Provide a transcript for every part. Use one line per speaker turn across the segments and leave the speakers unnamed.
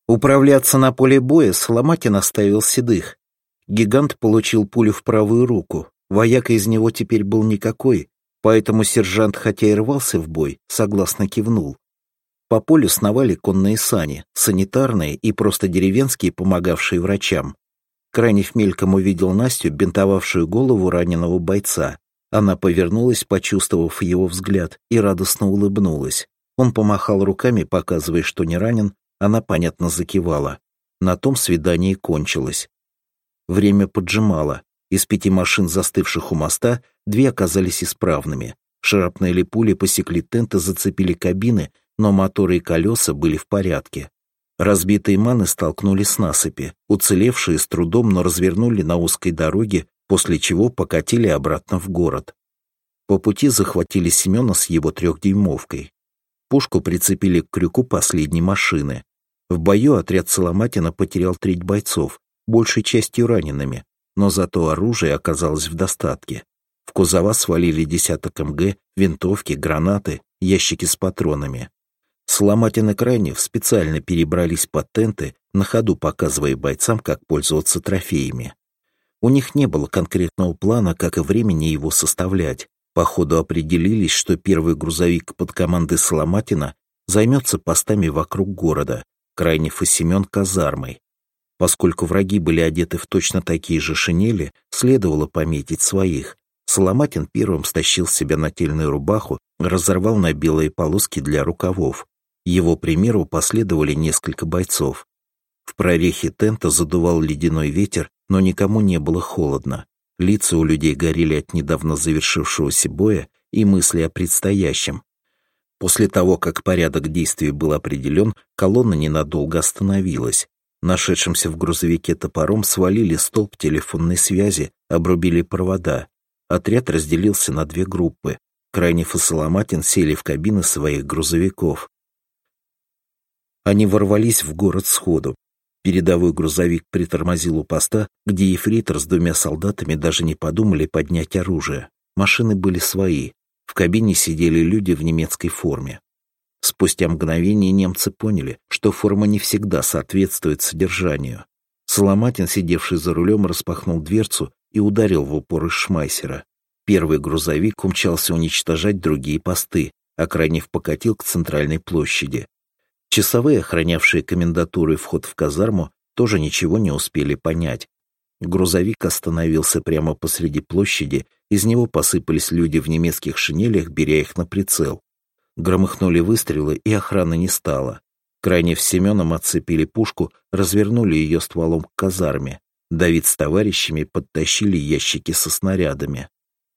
Управляться на поле боя Соломатин оставил Седых. Гигант получил пулю в правую руку. Вояка из него теперь был никакой, поэтому сержант, хотя и рвался в бой, согласно кивнул. По полю сновали конные сани, санитарные и просто деревенские, помогавшие врачам. Крайнев мельком увидел Настю, бинтовавшую голову раненого бойца. Она повернулась, почувствовав его взгляд, и радостно улыбнулась. Он помахал руками, показывая, что не ранен. Она, понятно, закивала. На том свидание кончилось. Время поджимало. Из 5 машин, застывших у моста, 2 оказались исправными. Шрапнели пули посекли тент и зацепили кабины, но моторы и колеса были в порядке. Разбитые маны столкнули с насыпи. Уцелевшие с трудом, но развернули на узкой дороге, после чего покатили обратно в город. По пути захватили Семена с его 3-дюймовкой. Пушку прицепили к крюку последней машины. В бою отряд Соломатина потерял 3 бойцов, большей частью ранеными, но зато оружие оказалось в достатке. В кузова свалили десяток МГ, винтовки, гранаты, ящики с патронами. Соломатин и Крайнев специально перебрались под тенты, на ходу показывая бойцам, как пользоваться трофеями. У них не было конкретного плана, как и времени его составлять. По ходу определились, что первый грузовик под командой Соломатина займется постами вокруг города, Крайнев и Семен — казармой. Поскольку враги были одеты в точно такие же шинели, следовало пометить своих. Соломатин первым стащил с себя нательную рубаху, разорвал на белые полоски для рукавов. Его примеру последовали несколько бойцов. В прорехе тента задувал ледяной ветер, но никому не было холодно. Лица у людей горели от недавно завершившегося боя и мысли о предстоящем. После того, как порядок действий был определен, колонна ненадолго остановилась. Нашедшимся в грузовике топором свалили столб телефонной связи, обрубили провода. Отряд разделился на 2 группы. Крайнев и Соломатин сели в кабины своих грузовиков. Они ворвались в город сходу. Передовой грузовик притормозил у поста, где ефрейтор с 2 солдатами даже не подумали поднять оружие. Машины были свои. В кабине сидели люди в немецкой форме. Спустя мгновение немцы поняли, что форма не всегда соответствует содержанию. Соломатин, сидевший за рулем, распахнул дверцу и ударил в упор из шмайсера. Первый грузовик умчался уничтожать другие посты, а Крайнев покатил к центральной площади. Часовые, охранявшие комендатуру и вход в казарму, тоже ничего не успели понять. Грузовик остановился прямо посреди площади, из него посыпались люди в немецких шинелях, беря их на прицел. Громыхнули выстрелы, и охраны не стало. Крайнев с Семеном отцепили пушку, развернули ее стволом к казарме. Давид с товарищами подтащили ящики со снарядами.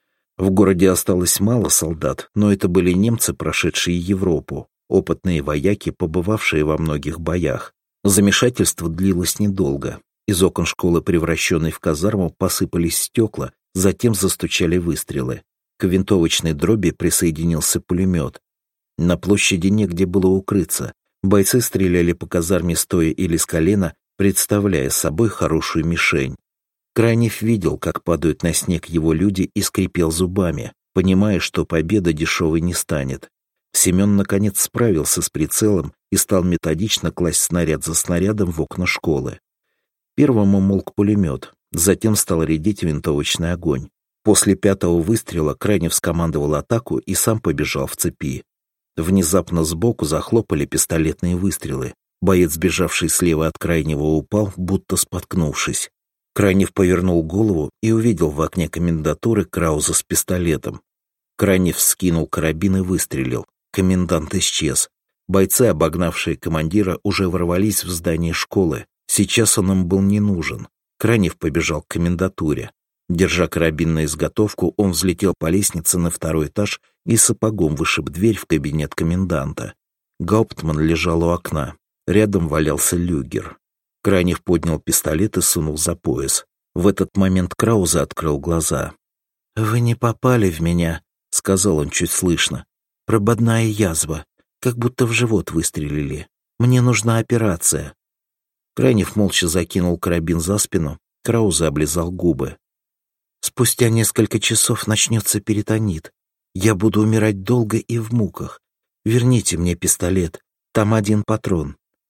В городе осталось мало солдат, но это были немцы, прошедшие Европу, опытные вояки, побывавшие во многих боях. Замешательство длилось недолго. Из окон школы, превращенной в казарму, посыпались стекла, затем застучали выстрелы. К винтовочной дроби присоединился пулемет. На площади негде было укрыться. Бойцы стреляли по казарме стоя или с колена, представляя собой хорошую мишень. Крайнев видел, как падают на снег его люди, и скрипел зубами, понимая, что победа дешевой не станет. Семен, наконец, справился с прицелом и стал методично класть снаряд за снарядом в окна школы. Первым умолк пулемет, затем стал редеть винтовочный огонь. После 5-го выстрела Крайнев скомандовал атаку и сам побежал в цепи. Внезапно сбоку захлопали пистолетные выстрелы. Боец, бежавший слева от Крайнего, упал, будто споткнувшись. Крайнев повернул голову и увидел в окне комендатуры Крауза с пистолетом. Крайнев вскинул карабин и выстрелил. Комендант исчез. Бойцы, обогнавшие командира, уже ворвались в здание школы. Сейчас он им был не нужен. Крайнев побежал к комендатуре. Держа карабин на изготовку, он взлетел по лестнице на 2-й этаж и сапогом вышиб дверь в кабинет коменданта. Гауптман лежал у окна. Рядом валялся люгер. Крайнев поднял пистолет и сунул за пояс. В этот момент Крауза открыл глаза. «Вы не попали в меня», — сказал он чуть слышно. «Прободная язва, как будто в живот выстрелили. Мне нужна операция». Крайнев молча закинул карабин за спину. Крауза облизал губы. «Спустя несколько часов начнется перитонит. Я буду умирать долго и в муках. Верните мне пистолет. Там 1 патрон».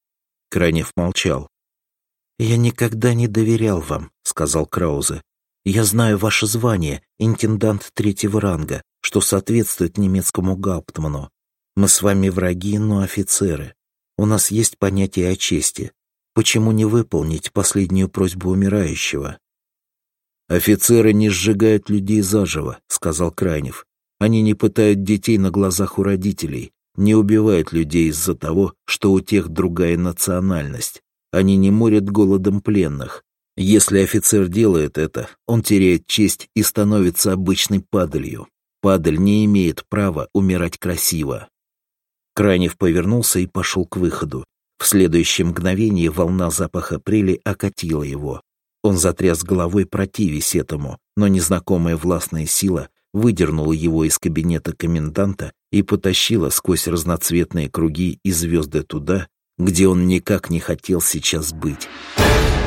Крайнев молчал. «Я никогда не доверял вам», — сказал Краузе. «Я знаю ваше звание, интендант 3-го ранга, что соответствует немецкому гауптману. Мы с вами враги, но офицеры. У нас есть понятие о чести. Почему не выполнить последнюю просьбу умирающего?» «Офицеры не сжигают людей заживо», — сказал Крайнев. «Они не пытают детей на глазах у родителей, не убивают людей из-за того, что у тех другая национальность. Они не морят голодом пленных. Если офицер делает это, он теряет честь и становится обычной падалью. Падаль не имеет права умирать красиво». Крайнев повернулся и пошел к выходу. В следующее мгновение волна запаха прели окатила его. Он затряс головой, противясь этому, но незнакомая властная сила выдернула его из кабинета коменданта и потащила сквозь разноцветные круги и звезды туда, где он никак не хотел сейчас быть.